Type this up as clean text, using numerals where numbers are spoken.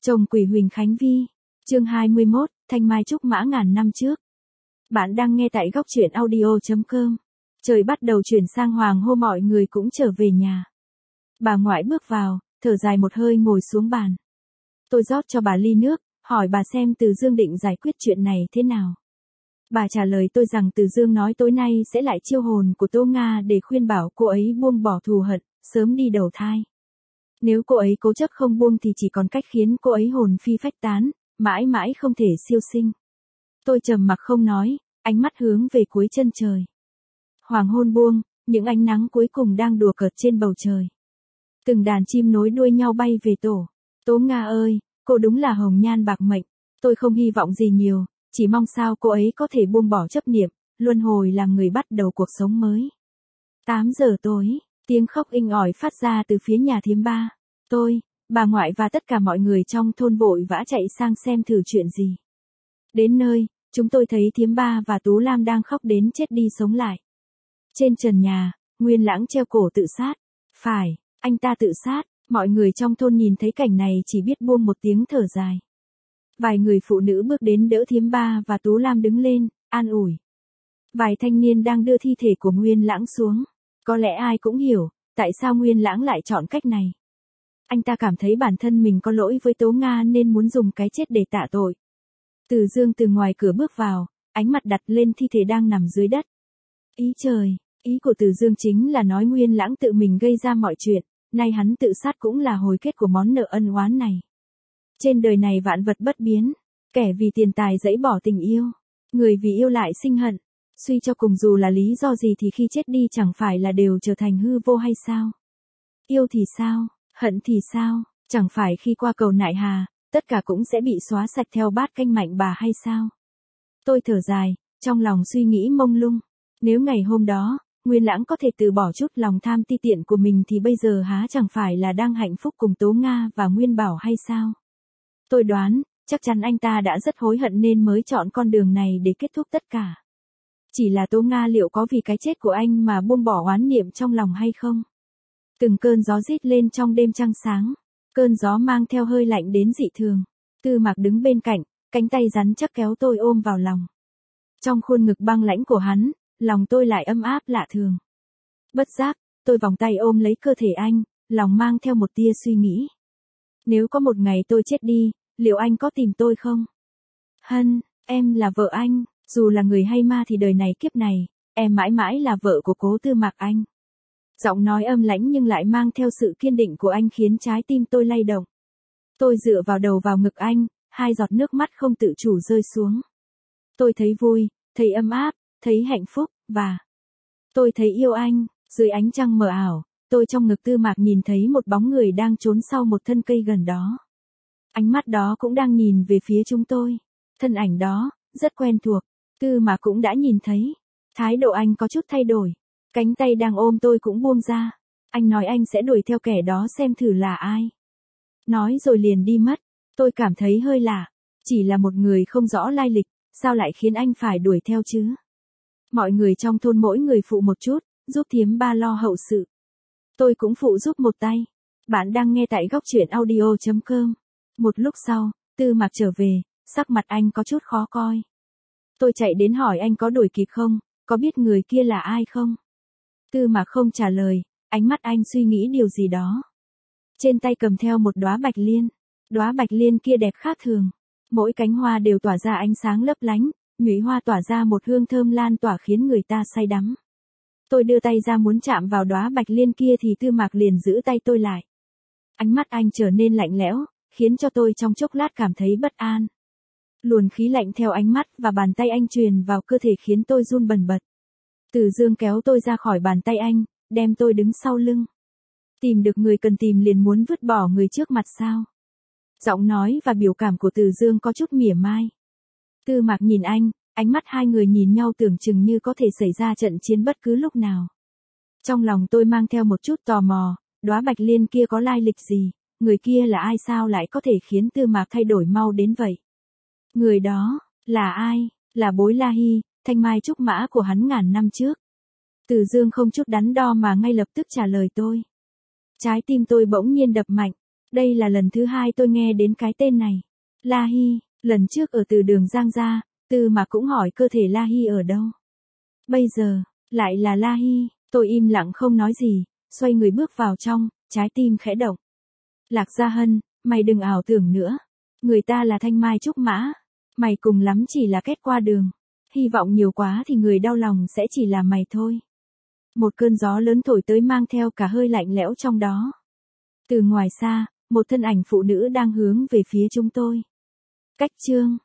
Chồng quỷ Huỳnh Khánh Vi. Chương 21, Thanh Mai Trúc Mã ngàn năm trước. Bạn đang nghe tại góc truyện audio.com. Trời bắt đầu chuyển sang hoàng hôn, mọi người cũng trở về nhà. Bà ngoại bước vào, thở dài một hơi ngồi xuống bàn. Tôi rót cho bà ly nước, hỏi bà xem Từ Dương định giải quyết chuyện này thế nào. Bà trả lời tôi rằng Từ Dương nói tối nay sẽ lại chiêu hồn của Tố Nga để khuyên bảo cô ấy buông bỏ thù hận, sớm đi đầu thai. Nếu cô ấy cố chấp không buông thì chỉ còn cách khiến cô ấy hồn phi phách tán, mãi mãi không thể siêu sinh. Tôi trầm mặc không nói, ánh mắt hướng về cuối chân trời. Hoàng hôn buông, những ánh nắng cuối cùng đang đùa cợt trên bầu trời. Từng đàn chim nối đuôi nhau bay về tổ. Tố Nga ơi, cô đúng là hồng nhan bạc mệnh. Tôi không hy vọng gì nhiều, chỉ mong sao cô ấy có thể buông bỏ chấp niệm, luân hồi làm người bắt đầu cuộc sống mới. 8 giờ tối, tiếng khóc inh ỏi phát ra từ phía nhà thím Ba. Tôi, bà ngoại và tất cả mọi người trong thôn vội vã chạy sang xem thử chuyện gì. Đến nơi, chúng tôi thấy thím Ba và Tú Lam đang khóc đến chết đi sống lại. Trên trần nhà, Nguyên Lãng treo cổ tự sát. Phải, anh ta tự sát. Mọi người trong thôn nhìn thấy cảnh này chỉ biết buông một tiếng thở dài. Vài người phụ nữ bước đến đỡ thím Ba và Tú Lam đứng lên, an ủi. Vài thanh niên đang đưa thi thể của Nguyên Lãng xuống. Có lẽ ai cũng hiểu, tại sao Nguyên Lãng lại chọn cách này. Anh ta cảm thấy bản thân mình có lỗi với Tố Nga nên muốn dùng cái chết để tạ tội. Từ Dương từ ngoài cửa bước vào, ánh mặt đặt lên thi thể đang nằm dưới đất. Ý trời, ý của Từ Dương chính là nói Nguyên Lãng tự mình gây ra mọi chuyện, nay hắn tự sát cũng là hồi kết của món nợ ân oán này. Trên đời này vạn vật bất biến, kẻ vì tiền tài dẫy bỏ tình yêu, người vì yêu lại sinh hận. Suy cho cùng dù là lý do gì thì khi chết đi chẳng phải là đều trở thành hư vô hay sao? Yêu thì sao? Hận thì sao? Chẳng phải khi qua cầu Nại Hà, tất cả cũng sẽ bị xóa sạch theo bát canh Mạnh Bà hay sao? Tôi thở dài, trong lòng suy nghĩ mông lung. Nếu ngày hôm đó, Nguyên Lãng có thể từ bỏ chút lòng tham ti tiện của mình thì bây giờ há chẳng phải là đang hạnh phúc cùng Tố Nga và Nguyên Bảo hay sao? Tôi đoán, chắc chắn anh ta đã rất hối hận nên mới chọn con đường này để kết thúc tất cả. Chỉ là Tố Nga liệu có vì cái chết của anh mà buông bỏ oán niệm trong lòng hay không? Từng cơn gió rít lên trong đêm trăng sáng. Cơn gió mang theo hơi lạnh đến dị thường. Tư Mạc đứng bên cạnh, cánh tay rắn chắc kéo tôi ôm vào lòng. Trong khuôn ngực băng lãnh của hắn, lòng tôi lại ấm áp lạ thường. Bất giác, tôi vòng tay ôm lấy cơ thể anh, lòng mang theo một tia suy nghĩ. Nếu có một ngày tôi chết đi, liệu anh có tìm tôi không? Hân, em là vợ anh, dù là người hay ma thì đời này kiếp này, em mãi mãi là vợ của Cố Tư Mạc anh. Giọng nói âm lãnh nhưng lại mang theo sự kiên định của anh khiến trái tim tôi lay động. Tôi dựa vào đầu vào ngực anh, hai giọt nước mắt không tự chủ rơi xuống. Tôi thấy vui, thấy ấm áp, thấy hạnh phúc, và tôi thấy yêu anh. Dưới ánh trăng mờ ảo, tôi trong ngực Tư Mạc nhìn thấy một bóng người đang trốn sau một thân cây gần đó. Ánh mắt đó cũng đang nhìn về phía chúng tôi. Thân ảnh đó, rất quen thuộc. Tư Mạc cũng đã nhìn thấy. Thái độ anh có chút thay đổi. Cánh tay đang ôm tôi cũng buông ra. Anh nói anh sẽ đuổi theo kẻ đó xem thử là ai. Nói rồi liền đi mất. Tôi cảm thấy hơi lạ. Chỉ là một người không rõ lai lịch, sao lại khiến anh phải đuổi theo chứ? Mọi người trong thôn mỗi người phụ một chút, giúp thím Ba lo hậu sự. Tôi cũng phụ giúp một tay. Bạn đang nghe tại góc truyện audio.com. Một lúc sau, Tư Mạc trở về, sắc mặt anh có chút khó coi. Tôi chạy đến hỏi anh có đuổi kịp không, có biết người kia là ai không? Tư Mạc không trả lời, ánh mắt anh suy nghĩ điều gì đó. Trên tay cầm theo một đóa bạch liên. Đóa bạch liên kia đẹp khác thường. Mỗi cánh hoa đều tỏa ra ánh sáng lấp lánh, nhụy hoa tỏa ra một hương thơm lan tỏa khiến người ta say đắm. Tôi đưa tay ra muốn chạm vào đóa bạch liên kia thì Tư Mạc liền giữ tay tôi lại. Ánh mắt anh trở nên lạnh lẽo, khiến cho tôi trong chốc lát cảm thấy bất an. Luồng khí lạnh theo ánh mắt và bàn tay anh truyền vào cơ thể khiến tôi run bần bật. Từ Dương kéo tôi ra khỏi bàn tay anh, đem tôi đứng sau lưng. Tìm được người cần tìm liền muốn vứt bỏ người trước mặt sao? Giọng nói và biểu cảm của Từ Dương có chút mỉa mai. Tư Mạc nhìn anh, ánh mắt hai người nhìn nhau tưởng chừng như có thể xảy ra trận chiến bất cứ lúc nào. Trong lòng tôi mang theo một chút tò mò, đóa bạch liên kia có lai lịch gì, người kia là ai sao lại có thể khiến Tư Mạc thay đổi mau đến vậy? Người đó, là ai? Là Bối La Hy, Thanh Mai Trúc Mã của hắn ngàn năm trước. Từ Dương không chút đắn đo mà ngay lập tức trả lời tôi. Trái tim tôi bỗng nhiên đập mạnh. Đây là lần thứ hai tôi nghe đến cái tên này. La Hy, lần trước ở từ đường Giang ra, Tư mà cũng hỏi cơ thể La Hy ở đâu. Bây giờ, lại là La Hy, tôi im lặng không nói gì, xoay người bước vào trong, trái tim khẽ động. Lạc Gia Hân, mày đừng ảo tưởng nữa. Người ta là Thanh Mai Trúc Mã. Mày cùng lắm chỉ là kết qua đường. Hy vọng nhiều quá thì người đau lòng sẽ chỉ là mày thôi. Một cơn gió lớn thổi tới mang theo cả hơi lạnh lẽo trong đó. Từ ngoài xa, một thân ảnh phụ nữ đang hướng về phía chúng tôi. Cách chương